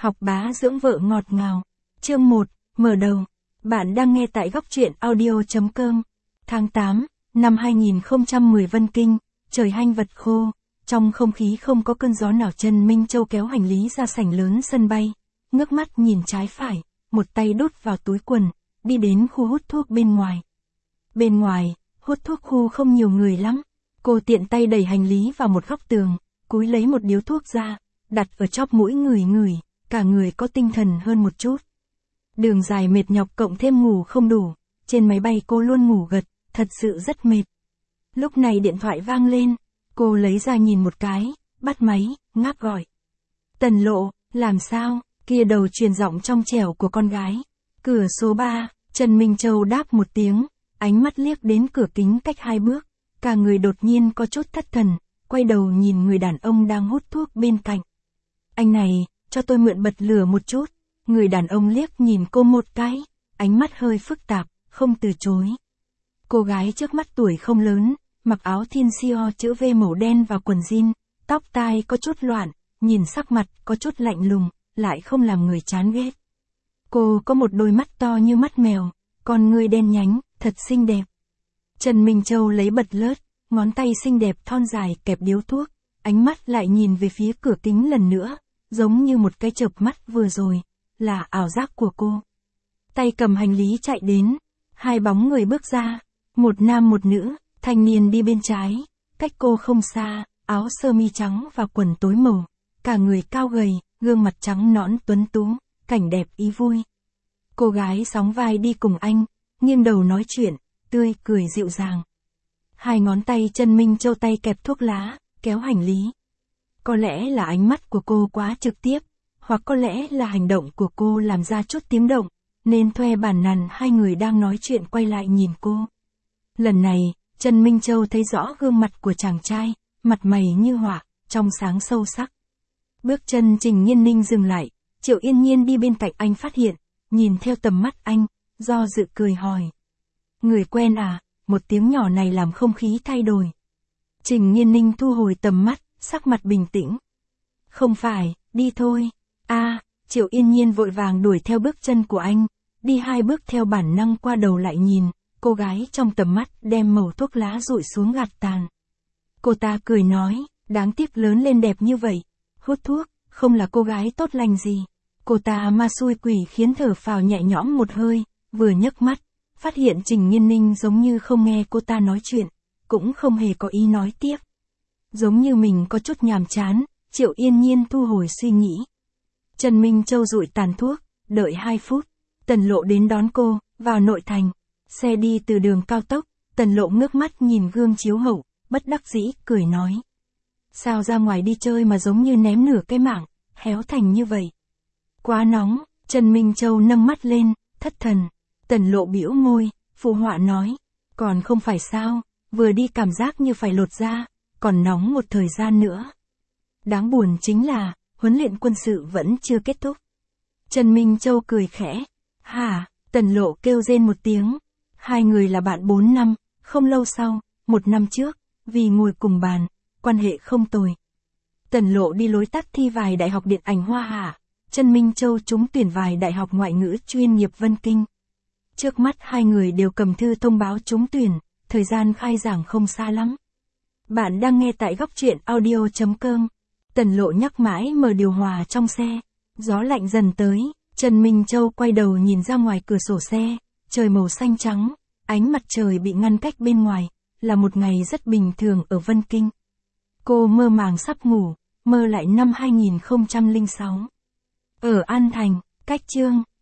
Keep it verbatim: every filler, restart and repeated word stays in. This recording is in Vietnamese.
Học bá dưỡng vợ ngọt ngào. Chương một, mở đầu. Bạn đang nghe tại góc truyện audio.com. Tháng tám, năm hai nghìn không trăm mười Vân Kinh, trời hanh vật khô, trong không khí không có cơn gió nào. Trần Minh Châu kéo hành lý ra sảnh lớn sân bay, ngước mắt nhìn trái phải, một tay đút vào túi quần, đi đến khu hút thuốc bên ngoài. Bên ngoài, hút thuốc khu không nhiều người lắm. Cô tiện tay đẩy hành lý vào một góc tường, cúi lấy một điếu thuốc ra, đặt ở chóp mũi ngửi ngửi, cả người có tinh thần hơn một chút. Đường dài mệt nhọc cộng thêm ngủ không đủ, trên máy bay cô luôn ngủ gật, thật sự rất mệt. Lúc này điện thoại vang lên, cô lấy ra nhìn một cái, bắt máy, ngáp gọi. Tần Lộ, làm sao? Kia đầu truyền giọng trong trẻo của con gái. Cửa số ba, Trần Minh Châu đáp một tiếng, ánh mắt liếc đến cửa kính cách hai bước, cả người đột nhiên có chút thất thần, quay đầu nhìn người đàn ông đang hút thuốc bên cạnh. Anh này, cho tôi mượn bật lửa một chút. Người đàn ông liếc nhìn cô một cái, ánh mắt hơi phức tạp, không từ chối. Cô gái trước mắt tuổi không lớn, mặc áo thin xio chữ V màu đen và quần jean, tóc tai có chút loạn, nhìn sắc mặt có chút lạnh lùng, lại không làm người chán ghét. Cô có một đôi mắt to như mắt mèo, con ngươi đen nhánh, thật xinh đẹp. Trần Minh Châu lấy bật lướt, ngón tay xinh đẹp thon dài kẹp điếu thuốc, ánh mắt lại nhìn về phía cửa kính lần nữa, giống như một cái chợp mắt vừa rồi, là ảo giác của cô. Tay cầm hành lý chạy đến, hai bóng người bước ra, một nam một nữ, thanh niên đi bên trái, cách cô không xa, áo sơ mi trắng và quần tối màu, cả người cao gầy, gương mặt trắng nõn tuấn tú, cảnh đẹp ý vui. Cô gái sóng vai đi cùng anh, nghiêng đầu nói chuyện, tươi cười dịu dàng. Hai ngón tay Trần Minh Châu tay kẹp thuốc lá, kéo hành lý. Có lẽ là ánh mắt của cô quá trực tiếp, hoặc có lẽ là hành động của cô làm ra chút tiếng động, nên thuê bản năng hai người đang nói chuyện quay lại nhìn cô. Lần này, Trần Minh Châu thấy rõ gương mặt của chàng trai, mặt mày như họa, trong sáng sâu sắc. Bước chân Trình Nhiên Ninh dừng lại, Triệu Yên Nhiên đi bên cạnh anh phát hiện, nhìn theo tầm mắt anh, do dự cười hỏi. Người quen à? Một tiếng nhỏ này làm không khí thay đổi. Trình Nhiên Ninh thu hồi tầm mắt, sắc mặt bình tĩnh. Không phải, đi thôi. A, à, Triệu Yên Nhiên vội vàng đuổi theo bước chân của anh, đi hai bước theo bản năng qua đầu lại nhìn, cô gái trong tầm mắt đem mẩu thuốc lá rụi xuống gạt tàn. Cô ta cười nói, đáng tiếc lớn lên đẹp như vậy, hút thuốc, không là cô gái tốt lành gì. Cô ta ma xui quỷ khiến thở phào nhẹ nhõm một hơi, vừa nhấc mắt, phát hiện Trình Nhiên Ninh giống như không nghe cô ta nói chuyện, cũng không hề có ý nói tiếp. Giống như mình có chút nhàm chán, Triệu Yên Nhiên thu hồi suy nghĩ. Trần Minh Châu rụi tàn thuốc, đợi hai phút, Tần Lộ đến đón cô, vào nội thành. Xe đi từ đường cao tốc, Tần Lộ ngước mắt nhìn gương chiếu hậu, bất đắc dĩ, cười nói. Sao ra ngoài đi chơi mà giống như ném nửa cái mạng, héo thành như vậy. Quá nóng, Trần Minh Châu nâng mắt lên, thất thần. Tần Lộ bĩu môi, phụ họa nói. Còn không phải sao, vừa đi cảm giác như phải lột da, còn nóng một thời gian nữa. Đáng buồn chính là, huấn luyện quân sự vẫn chưa kết thúc. Trần Minh Châu cười khẽ. Hả? Tần Lộ kêu rên một tiếng. Hai người là bạn bốn năm, không lâu sau, một năm trước, vì ngồi cùng bàn, quan hệ không tồi. Tần Lộ đi lối tắt thi vài đại học điện ảnh Hoa Hạ, Trần Minh Châu trúng tuyển vài đại học ngoại ngữ chuyên nghiệp Vân Kinh. Trước mắt hai người đều cầm thư thông báo trúng tuyển, thời gian khai giảng không xa lắm. Bạn đang nghe tại góc truyện audio.com. Tần Lộ nhắc mãi mở điều hòa trong xe, gió lạnh dần tới, Trần Minh Châu quay đầu nhìn ra ngoài cửa sổ xe, trời màu xanh trắng, ánh mặt trời bị ngăn cách bên ngoài, là một ngày rất bình thường ở Vân Kinh. Cô mơ màng sắp ngủ, mơ lại năm hai nghìn không trăm lẻ sáu. Ở An Thành, cách Chương